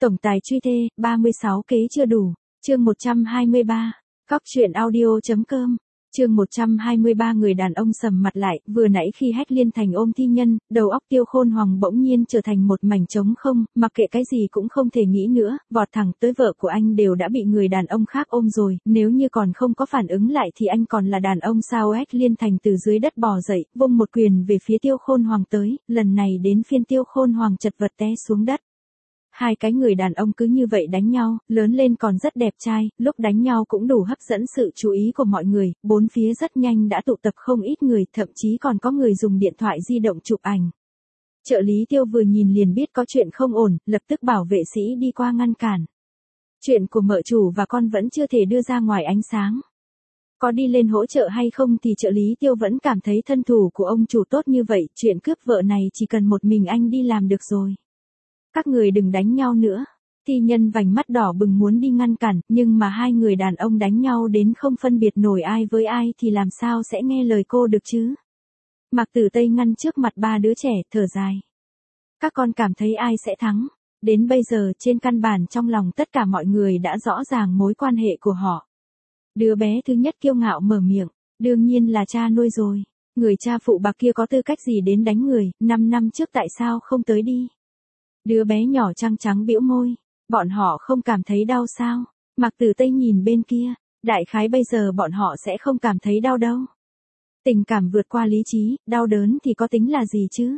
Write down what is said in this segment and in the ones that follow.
Tổng tài truy thê, 36 kế chưa đủ. Chương 123. Cóc truyện audio.com. Chương 123. Người đàn ông sầm mặt lại, vừa nãy khi Hách Liên Thành ôm thi nhân, đầu óc Tiêu Khôn Hoàng bỗng nhiên trở thành một mảnh trống không, mặc kệ cái gì cũng không thể nghĩ nữa, vọt thẳng tới vợ của anh đều đã bị người đàn ông khác ôm rồi, nếu như còn không có phản ứng lại thì anh còn là đàn ông sao? Hách Liên Thành từ dưới đất bò dậy, vung một quyền về phía Tiêu Khôn Hoàng tới, lần này đến phiên Tiêu Khôn Hoàng chật vật té xuống đất. Hai cái người đàn ông cứ như vậy đánh nhau, lớn lên còn rất đẹp trai, lúc đánh nhau cũng đủ hấp dẫn sự chú ý của mọi người, bốn phía rất nhanh đã tụ tập không ít người, thậm chí còn có người dùng điện thoại di động chụp ảnh. Trợ lý Tiêu vừa nhìn liền biết có chuyện không ổn, lập tức bảo vệ sĩ đi qua ngăn cản. Chuyện của mợ chủ và con vẫn chưa thể đưa ra ngoài ánh sáng. Có đi lên hỗ trợ hay không thì trợ lý Tiêu vẫn cảm thấy thân thủ của ông chủ tốt như vậy, chuyện cướp vợ này chỉ cần một mình anh đi làm được rồi. Các người đừng đánh nhau nữa. Thi nhân vành mắt đỏ bừng muốn đi ngăn cản, nhưng mà hai người đàn ông đánh nhau đến không phân biệt nổi ai với ai thì làm sao sẽ nghe lời cô được chứ. Mạc Tử Tây ngăn trước mặt ba đứa trẻ, thở dài. Các con cảm thấy ai sẽ thắng? Đến bây giờ trên căn bản trong lòng tất cả mọi người đã rõ ràng mối quan hệ của họ. Đứa bé thứ nhất kiêu ngạo mở miệng, đương nhiên là cha nuôi rồi. Người cha phụ bạc kia có tư cách gì đến đánh người, 5 năm trước tại sao không tới đi? Đứa bé nhỏ trăng trắng bĩu môi, bọn họ không cảm thấy đau sao? Mạc Tử Tây nhìn bên kia, đại khái bây giờ bọn họ sẽ không cảm thấy đau đâu. Tình cảm vượt qua lý trí, đau đớn thì có tính là gì chứ?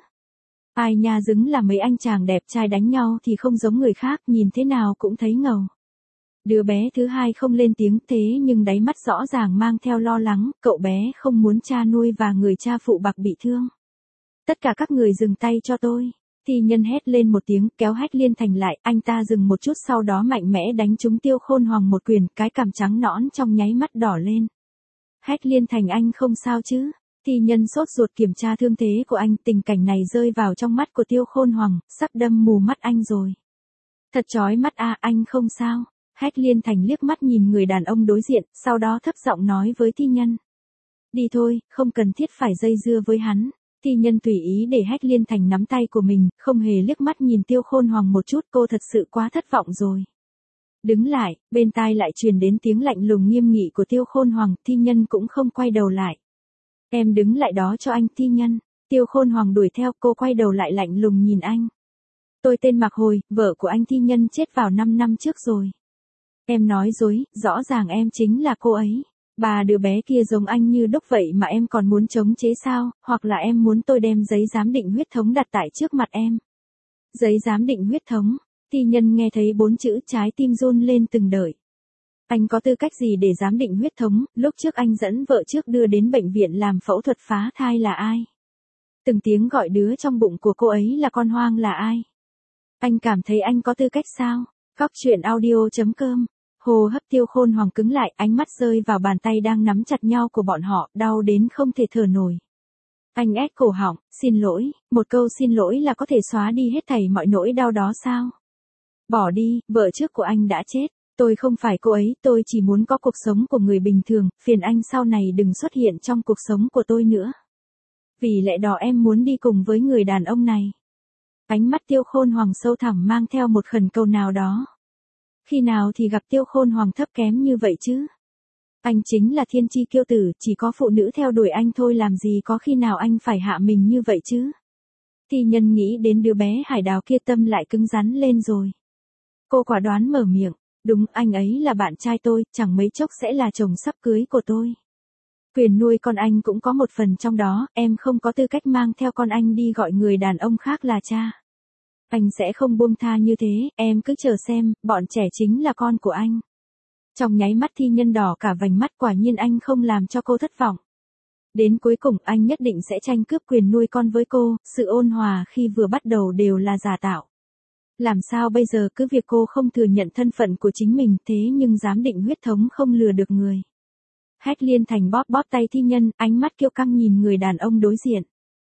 Ai nha, dứng là mấy anh chàng đẹp trai đánh nhau thì không giống người khác, nhìn thế nào cũng thấy ngầu. Đứa bé thứ hai không lên tiếng, thế nhưng đáy mắt rõ ràng mang theo lo lắng, cậu bé không muốn cha nuôi và người cha phụ bạc bị thương. Tất cả các người dừng tay cho tôi. Thi nhân hét lên một tiếng, kéo Hách Liên Thành lại, anh ta dừng một chút sau đó mạnh mẽ đánh trúng Tiêu Khôn Hoàng một quyền, cái cằm trắng nõn trong nháy mắt đỏ lên. Hách Liên Thành, anh không sao chứ? Thi nhân sốt ruột kiểm tra thương thế của anh, tình cảnh này rơi vào trong mắt của Tiêu Khôn Hoàng, sắp đâm mù mắt anh rồi. Thật chói mắt à, anh không sao. Hách Liên Thành liếc mắt nhìn người đàn ông đối diện, sau đó thấp giọng nói với thi nhân. Đi thôi, không cần thiết phải dây dưa với hắn. Thi nhân tùy ý để Hách Liên Thành nắm tay của mình, không hề liếc mắt nhìn Tiêu Khôn Hoàng một chút, cô thật sự quá thất vọng rồi. Đứng lại, bên tai lại truyền đến tiếng lạnh lùng nghiêm nghị của Tiêu Khôn Hoàng, thi nhân cũng không quay đầu lại. Em đứng lại đó cho anh, thi nhân. Tiêu Khôn Hoàng đuổi theo, cô quay đầu lại lạnh lùng nhìn anh. Tôi tên Mạc Hồi, vợ của anh thi nhân chết vào 5 năm trước rồi. Em nói dối, rõ ràng em chính là cô ấy. Bà đứa bé kia giống anh như đúc vậy mà em còn muốn chống chế sao, hoặc là em muốn tôi đem giấy giám định huyết thống đặt tại trước mặt em. Giấy giám định huyết thống, thi nhân nghe thấy 4 chữ trái tim run lên từng đợi. Anh có tư cách gì để giám định huyết thống, lúc trước anh dẫn vợ trước đưa đến bệnh viện làm phẫu thuật phá thai là ai? Từng tiếng gọi đứa trong bụng của cô ấy là con hoang là ai? Anh cảm thấy anh có tư cách sao? Cóc truyện audio.com. Hô hấp Tiêu Khôn Hoàng cứng lại, ánh mắt rơi vào bàn tay đang nắm chặt nhau của bọn họ, đau đến không thể thở nổi. Anh ép cổ họng, xin lỗi, một câu xin lỗi là có thể xóa đi hết thảy mọi nỗi đau đó sao? Bỏ đi, vợ trước của anh đã chết, tôi không phải cô ấy, tôi chỉ muốn có cuộc sống của người bình thường, phiền anh sau này đừng xuất hiện trong cuộc sống của tôi nữa. Vì lẽ đó em muốn đi cùng với người đàn ông này. Ánh mắt Tiêu Khôn Hoàng sâu thẳm mang theo một khẩn cầu nào đó. Khi nào thì gặp Tiêu Khôn Hoàng thấp kém như vậy chứ? Anh chính là thiên chi kiêu tử, chỉ có phụ nữ theo đuổi anh thôi, làm gì có khi nào anh phải hạ mình như vậy chứ? Thi nhân nghĩ đến đứa bé hải đào kia, tâm lại cứng rắn lên rồi. Cô quả đoán mở miệng, đúng, anh ấy là bạn trai tôi, chẳng mấy chốc sẽ là chồng sắp cưới của tôi. Quyền nuôi con anh cũng có một phần trong đó, em không có tư cách mang theo con anh đi gọi người đàn ông khác là cha. Anh sẽ không buông tha như thế, em cứ chờ xem, bọn trẻ chính là con của anh. Trong nháy mắt thi nhân đỏ cả vành mắt, quả nhiên anh không làm cho cô thất vọng. Đến cuối cùng anh nhất định sẽ tranh cướp quyền nuôi con với cô, sự ôn hòa khi vừa bắt đầu đều là giả tạo. Làm sao bây giờ, cứ việc cô không thừa nhận thân phận của chính mình, thế nhưng giám định huyết thống không lừa được người. Hách Liên Thành bóp bóp tay thi nhân, ánh mắt kiêu căng nhìn người đàn ông đối diện.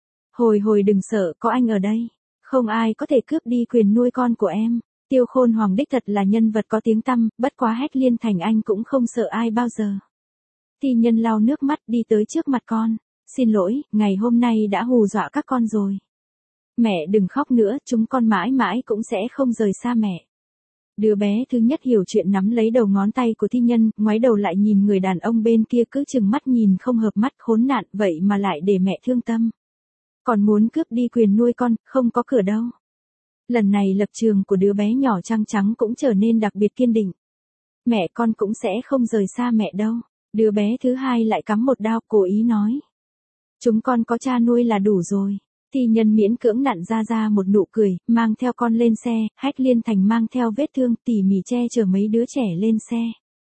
Hồi đừng sợ, có anh ở đây. Không ai có thể cướp đi quyền nuôi con của em. Tiêu Khôn Hoàng đích thật là nhân vật có tiếng tăm, bất quá Hách Liên Thành anh cũng không sợ ai bao giờ. Thi nhân lau nước mắt đi tới trước mặt con. Xin lỗi, ngày hôm nay đã hù dọa các con rồi. Mẹ đừng khóc nữa, chúng con mãi mãi cũng sẽ không rời xa mẹ. Đứa bé thứ nhất hiểu chuyện nắm lấy đầu ngón tay của thi nhân, ngoái đầu lại nhìn người đàn ông bên kia cứ chừng mắt nhìn không hợp mắt, khốn nạn vậy mà lại để mẹ thương tâm. Còn muốn cướp đi quyền nuôi con, không có cửa đâu. Lần này lập trường của đứa bé nhỏ trăng trắng cũng trở nên đặc biệt kiên định. Mẹ con cũng sẽ không rời xa mẹ đâu. Đứa bé thứ hai lại cắm một đao, cố ý nói. Chúng con có cha nuôi là đủ rồi. Thi nhân miễn cưỡng nặn ra một nụ cười, mang theo con lên xe, Hách Liên Thành mang theo vết thương tỉ mỉ che chở mấy đứa trẻ lên xe.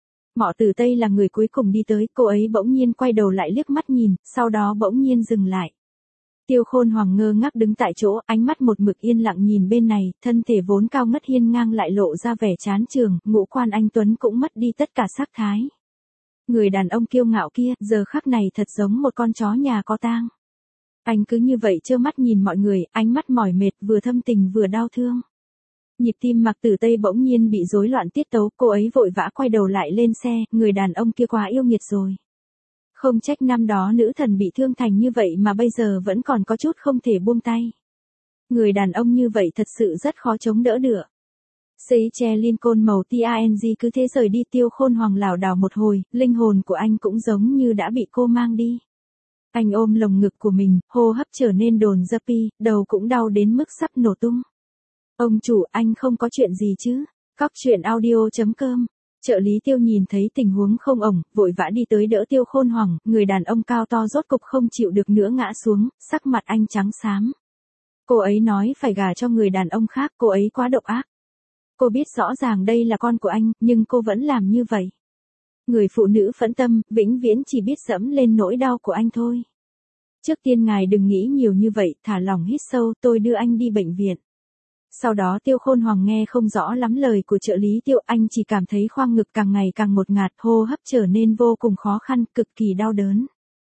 Mọ Tử Tây là người cuối cùng đi tới, cô ấy bỗng nhiên quay đầu lại liếc mắt nhìn, sau đó bỗng nhiên dừng lại. Tiêu Khôn Hoàng ngơ ngác đứng tại chỗ, ánh mắt một mực yên lặng nhìn bên này, thân thể vốn cao ngất hiên ngang lại lộ ra vẻ chán chường, ngũ quan anh tuấn cũng mất đi tất cả sắc thái. Người đàn ông kiêu ngạo kia, giờ khắc này thật giống một con chó nhà có tang. Anh cứ như vậy trơ mắt nhìn mọi người, ánh mắt mỏi mệt, vừa thâm tình vừa đau thương. Nhịp tim Mạc Tử Tây bỗng nhiên bị rối loạn tiết tấu, cô ấy vội vã quay đầu lại lên xe, người đàn ông kia quá yêu nghiệt rồi. Không trách năm đó nữ thần bị thương thành như vậy mà bây giờ vẫn còn có chút không thể buông tay. Người đàn ông như vậy thật sự rất khó chống đỡ được. Seychelles Lincoln màu TANG cứ thế rời đi. Tiêu Khôn Hoàng lảo đảo một hồi, linh hồn của anh cũng giống như đã bị cô mang đi. Anh ôm lồng ngực của mình, hô hấp trở nên đồn dập, đầu cũng đau đến mức sắp nổ tung. Ông chủ, anh không có chuyện gì chứ? Cóc truyện audio.com. Trợ lý Tiêu nhìn thấy tình huống không ổn, vội vã đi tới đỡ Tiêu Khôn Hoàng, người đàn ông cao to rốt cục không chịu được nữa ngã xuống, sắc mặt anh trắng xám. Cô ấy nói phải gả cho người đàn ông khác, cô ấy quá độc ác. Cô biết rõ ràng đây là con của anh, nhưng cô vẫn làm như vậy. Người phụ nữ phẫn tâm, vĩnh viễn chỉ biết dẫm lên nỗi đau của anh thôi. Trước tiên ngài đừng nghĩ nhiều như vậy, thả lỏng hít sâu, tôi đưa anh đi bệnh viện. Sau đó Tiêu Khôn Hoàng nghe không rõ lắm lời của trợ lý Tiêu, anh chỉ cảm thấy khoang ngực càng ngày càng ngột ngạt, hô hấp trở nên vô cùng khó khăn, cực kỳ đau đớn.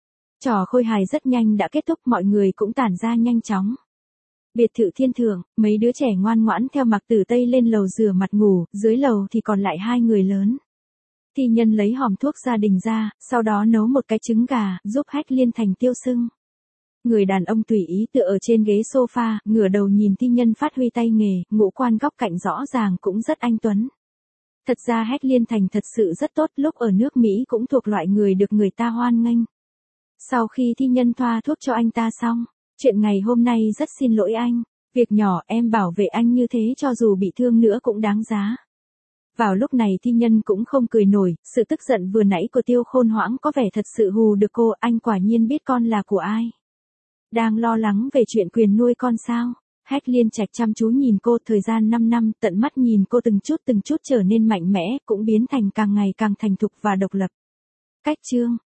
Trò khôi hài rất nhanh đã kết thúc, mọi người cũng tản ra nhanh chóng. Biệt thự thiên thượng, mấy đứa trẻ ngoan ngoãn theo Mạc Tử Tây lên lầu rửa mặt ngủ, dưới lầu thì còn lại hai người lớn. Thi nhân lấy hòm thuốc gia đình ra, sau đó nấu một cái trứng gà, giúp Hách Liên Thành tiêu sưng. Người đàn ông tùy ý tựa ở trên ghế sofa, ngửa đầu nhìn thi nhân phát huy tay nghề, ngũ quan góc cạnh rõ ràng cũng rất anh tuấn. Thật ra Hách Liên Thành thật sự rất tốt, lúc ở nước Mỹ cũng thuộc loại người được người ta hoan nghênh. Sau khi thi nhân thoa thuốc cho anh ta xong, chuyện ngày hôm nay rất xin lỗi anh, việc nhỏ em bảo vệ anh như thế cho dù bị thương nữa cũng đáng giá. Vào lúc này thi nhân cũng không cười nổi, sự tức giận vừa nãy của Tiêu Khôn Hoãng có vẻ thật sự hù được cô, anh quả nhiên biết con là của ai. Đang lo lắng về chuyện quyền nuôi con sao? Hách Liên Trạch chăm chú nhìn cô, thời gian 5 năm, tận mắt nhìn cô từng chút trở nên mạnh mẽ, cũng biến thành càng ngày càng thành thục và độc lập. Cách chương